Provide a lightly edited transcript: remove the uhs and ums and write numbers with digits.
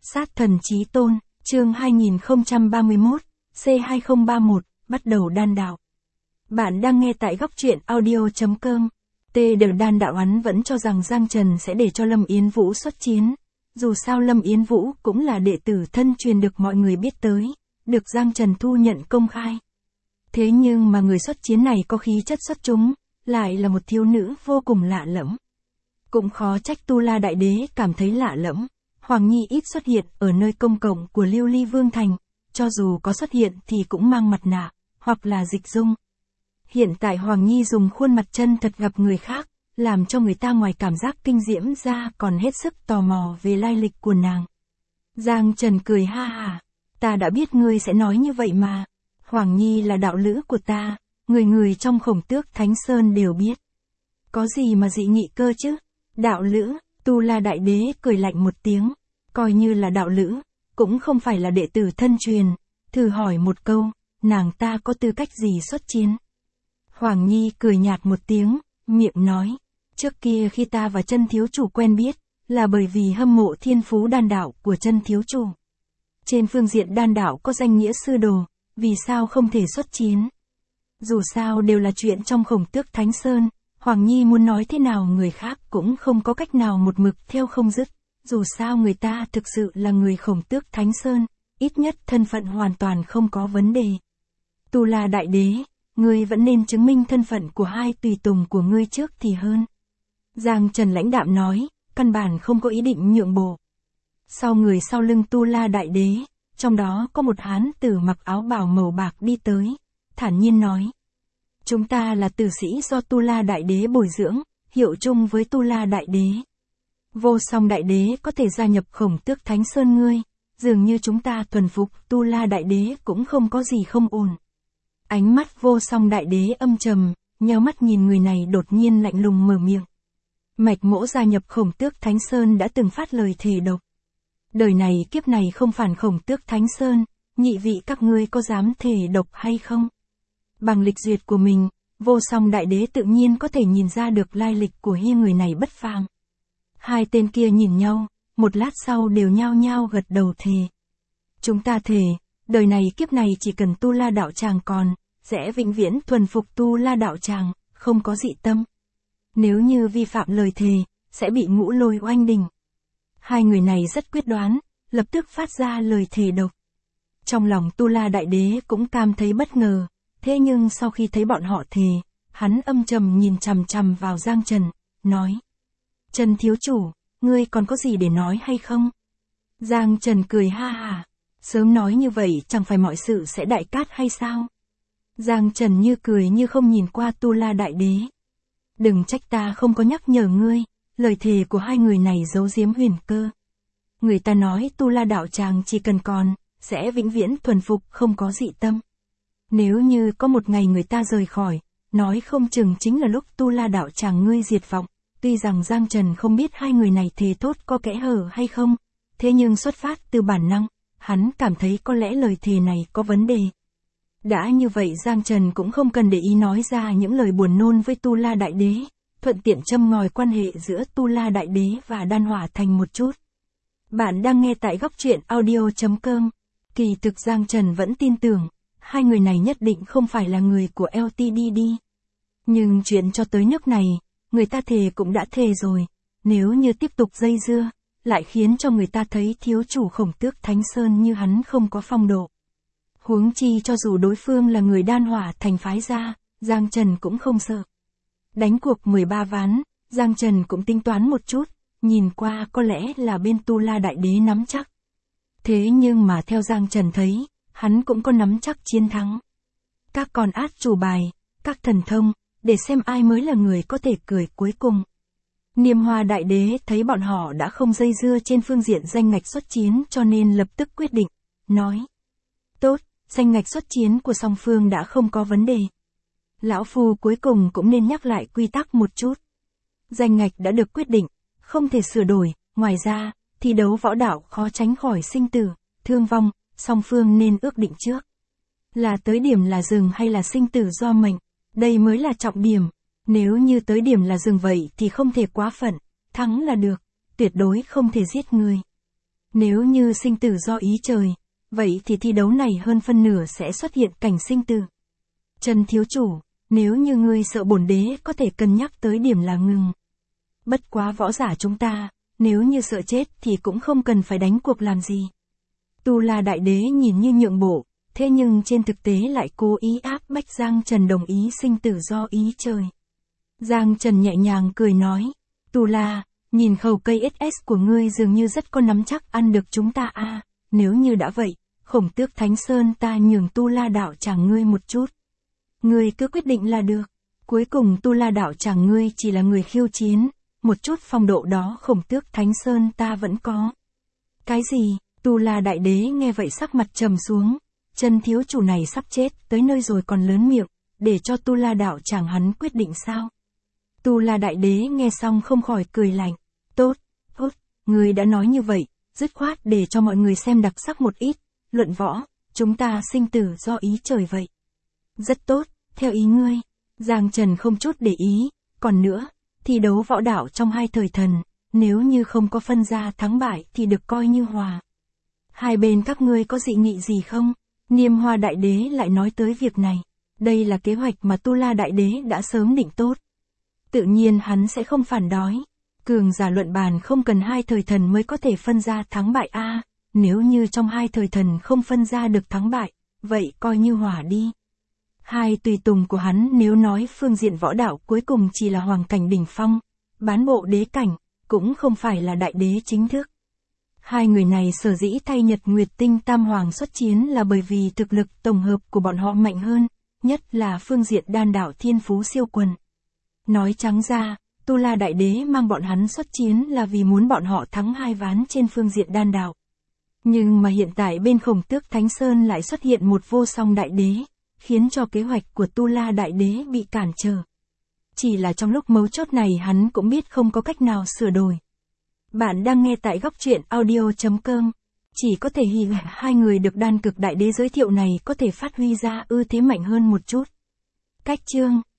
Sát thần chí tôn, chương 2031, C2031, bắt đầu đan đạo. Bạn đang nghe tại góc truyện audio.com. Đan đạo hắn vẫn cho rằng Giang Trần sẽ để cho Lâm Yến Vũ xuất chiến. Dù sao Lâm Yến Vũ cũng là đệ tử thân truyền được mọi người biết tới, được Giang Trần thu nhận công khai. Thế nhưng mà người xuất chiến này có khí chất xuất chúng, lại là một thiếu nữ vô cùng lạ lẫm. Cũng khó trách Tu La Đại Đế cảm thấy lạ lẫm. Hoàng Nhi ít xuất hiện ở nơi công cộng của Lưu Ly Vương Thành, cho dù có xuất hiện thì cũng mang mặt nạ, hoặc là dịch dung. Hiện tại Hoàng Nhi dùng khuôn mặt chân thật gặp người khác, làm cho người ta ngoài cảm giác kinh diễm ra còn hết sức tò mò về lai lịch của nàng. Giang Trần cười ha hả, ta đã biết ngươi sẽ nói như vậy mà. Hoàng Nhi là đạo lữ của ta, người trong Khổng Tước Thánh Sơn đều biết. Có gì mà dị nghị cơ chứ? Đạo lữ, Tu La Đại Đế cười lạnh một tiếng, coi như là đạo lữ, cũng không phải là đệ tử thân truyền, thử hỏi một câu, nàng ta có tư cách gì xuất chiến? Hoàng Nhi cười nhạt một tiếng, miệng nói, trước kia khi ta và Chân thiếu chủ quen biết, là bởi vì hâm mộ thiên phú đan đạo của Chân thiếu chủ. Trên phương diện đan đạo có danh nghĩa sư đồ, vì sao không thể xuất chiến? Dù sao đều là chuyện trong Khổng Tước Thánh Sơn, Hoàng Nhi muốn nói thế nào người khác cũng không có cách nào một mực theo không dứt, dù sao người ta thực sự là người Khổng Tước Thánh Sơn, ít nhất thân phận hoàn toàn không có vấn đề. Tu La Đại Đế, ngươi vẫn nên chứng minh thân phận của hai tùy tùng của ngươi trước thì hơn. Giang Trần lãnh đạm nói, căn bản không có ý định nhượng bộ. Sau người sau lưng Tu La Đại Đế, trong đó có một hán tử mặc áo bào màu bạc đi tới, thản nhiên nói. Chúng ta là tử sĩ do Tu La Đại Đế bồi dưỡng, hiệu chung với Tu La Đại Đế. Vô Song Đại Đế có thể gia nhập Khổng Tước Thánh Sơn ngươi, dường như chúng ta thuần phục Tu La Đại Đế cũng không có gì không ổn. Ánh mắt Vô Song Đại Đế âm trầm, nheo mắt nhìn người này đột nhiên lạnh lùng mở miệng. Mạch Mỗ gia nhập Khổng Tước Thánh Sơn đã từng phát lời thề độc. Đời này kiếp này không phản Khổng Tước Thánh Sơn, nhị vị các ngươi có dám thề độc hay không? Bằng lịch duyệt của mình, Vô Song Đại Đế tự nhiên có thể nhìn ra được lai lịch của người này bất phàm. Hai tên kia nhìn nhau, một lát sau đều nhao nhao gật đầu thề. Chúng ta thề, đời này kiếp này chỉ cần Tu La đạo tràng còn, sẽ vĩnh viễn thuần phục Tu La đạo tràng, không có dị tâm. Nếu như vi phạm lời thề, sẽ bị Ngũ Lôi oanh đình. Hai người này rất quyết đoán, lập tức phát ra lời thề độc. Trong lòng Tu La Đại Đế cũng cảm thấy bất ngờ. Thế nhưng sau khi thấy bọn họ thề, hắn âm trầm nhìn chằm chằm vào Giang Trần, nói. Trần thiếu chủ, ngươi còn có gì để nói hay không? Giang Trần cười ha hả, sớm nói như vậy chẳng phải mọi sự sẽ đại cát hay sao? Giang Trần như cười như không nhìn qua Tu La Đại Đế. Đừng trách ta không có nhắc nhở ngươi, lời thề của hai người này giấu giếm huyền cơ. Người ta nói Tu La đạo tràng chỉ cần còn, sẽ vĩnh viễn thuần phục không có dị tâm. Nếu như có một ngày người ta rời khỏi, nói không chừng chính là lúc Tu La đạo tràng ngươi diệt vọng. Tuy rằng Giang Trần không biết hai người này thề thốt có kẽ hở hay không, thế nhưng xuất phát từ bản năng, hắn cảm thấy có lẽ lời thề này có vấn đề. Đã như vậy Giang Trần cũng không cần để ý nói ra những lời buồn nôn với Tu La Đại Đế, thuận tiện châm ngòi quan hệ giữa Tu La Đại Đế và Đan Hỏa Thành một chút. Bạn đang nghe tại góc truyện audio.com. Kỳ thực Giang Trần vẫn tin tưởng, hai người này nhất định không phải là người của LTDD. Nhưng chuyện cho tới nước này, người ta thề cũng đã thề rồi, nếu như tiếp tục dây dưa, lại khiến cho người ta thấy thiếu chủ Khổng Tước Thánh Sơn như hắn không có phong độ. Huống chi cho dù đối phương là người Đan Hỏa Thành phái ra, Giang Trần cũng không sợ. Đánh cuộc 13 ván, Giang Trần cũng tính toán một chút, nhìn qua có lẽ là bên Tu La Đại Đế nắm chắc. Thế nhưng mà theo Giang Trần thấy, hắn cũng có nắm chắc chiến thắng. Các con át chủ bài, các thần thông, để xem ai mới là người có thể cười cuối cùng. Niêm Hoa Đại Đế thấy bọn họ đã không dây dưa trên phương diện danh ngạch xuất chiến cho nên lập tức quyết định, nói. Tốt, danh ngạch xuất chiến của song phương đã không có vấn đề. Lão Phu cuối cùng cũng nên nhắc lại quy tắc một chút. Danh ngạch đã được quyết định, không thể sửa đổi, ngoài ra, thi đấu võ đạo khó tránh khỏi sinh tử, thương vong, song phương nên ước định trước. Là tới điểm là dừng hay là sinh tử do mệnh, đây mới là trọng điểm. Nếu như tới điểm là dừng vậy thì không thể quá phận, thắng là được, tuyệt đối không thể giết người. Nếu như sinh tử do ý trời, vậy thì thi đấu này hơn phân nửa sẽ xuất hiện cảnh sinh tử. Trần thiếu chủ, nếu như ngươi sợ bổn đế có thể cân nhắc tới điểm là ngừng. Bất quá võ giả chúng ta, nếu như sợ chết thì cũng không cần phải đánh cuộc làm gì. Tu La Đại Đế nhìn như nhượng bộ, thế nhưng trên thực tế lại cố ý áp bách Giang Trần đồng ý sinh tử do ý trời. Giang Trần nhẹ nhàng cười nói, Tu La, nhìn khẩu cây SS của ngươi dường như rất có nắm chắc ăn được chúng ta a. Nếu như đã vậy, Khổng Tước Thánh Sơn ta nhường Tu La đạo tràng ngươi một chút. Ngươi cứ quyết định là được. Cuối cùng Tu La đạo tràng ngươi chỉ là người khiêu chiến, một chút phong độ đó Khổng Tước Thánh Sơn ta vẫn có. Cái gì? Tu La Đại Đế nghe vậy sắc mặt trầm xuống, Trần thiếu chủ này sắp chết tới nơi rồi còn lớn miệng, để cho Tu La đạo tràng hắn quyết định sao? Tu La Đại Đế nghe xong không khỏi cười lạnh, tốt, ngươi đã nói như vậy, dứt khoát để cho mọi người xem đặc sắc một ít, luận võ, chúng ta sinh tử do ý trời vậy. Rất tốt, theo ý ngươi. Giang Trần không chút để ý, còn nữa, thi đấu võ đạo trong hai thời thần, nếu như không có phân ra thắng bại thì được coi như hòa. Hai bên các ngươi có dị nghị gì không? Niêm Hoa Đại Đế lại nói tới việc này. Đây là kế hoạch mà Tu La Đại Đế đã sớm định tốt. Tự nhiên hắn sẽ không phản đối. Cường giả luận bàn không cần hai thời thần mới có thể phân ra thắng bại a. Nếu như trong hai thời thần không phân ra được thắng bại, vậy coi như hòa đi. Hai tùy tùng của hắn nếu nói phương diện võ đạo cuối cùng chỉ là hoàng cảnh đỉnh phong, bán bộ đế cảnh, cũng không phải là đại đế chính thức. Hai người này sở dĩ thay Nhật Nguyệt Tinh Tam Hoàng xuất chiến là bởi vì thực lực tổng hợp của bọn họ mạnh hơn, nhất là phương diện đan đạo thiên phú siêu quần. Nói trắng ra, Tu La Đại Đế mang bọn hắn xuất chiến là vì muốn bọn họ thắng hai ván trên phương diện đan đạo. Nhưng mà hiện tại bên Khổng Tước Thánh Sơn lại xuất hiện một vô song đại đế, khiến cho kế hoạch của Tu La Đại Đế bị cản trở. Chỉ là trong lúc mấu chốt này hắn cũng biết không có cách nào sửa đổi. Bạn đang nghe tại góc truyện audio.com. Chỉ có thể hy vọng hai người được đan cực đại đế giới thiệu này có thể phát huy ra ưu thế mạnh hơn một chút. Cách chương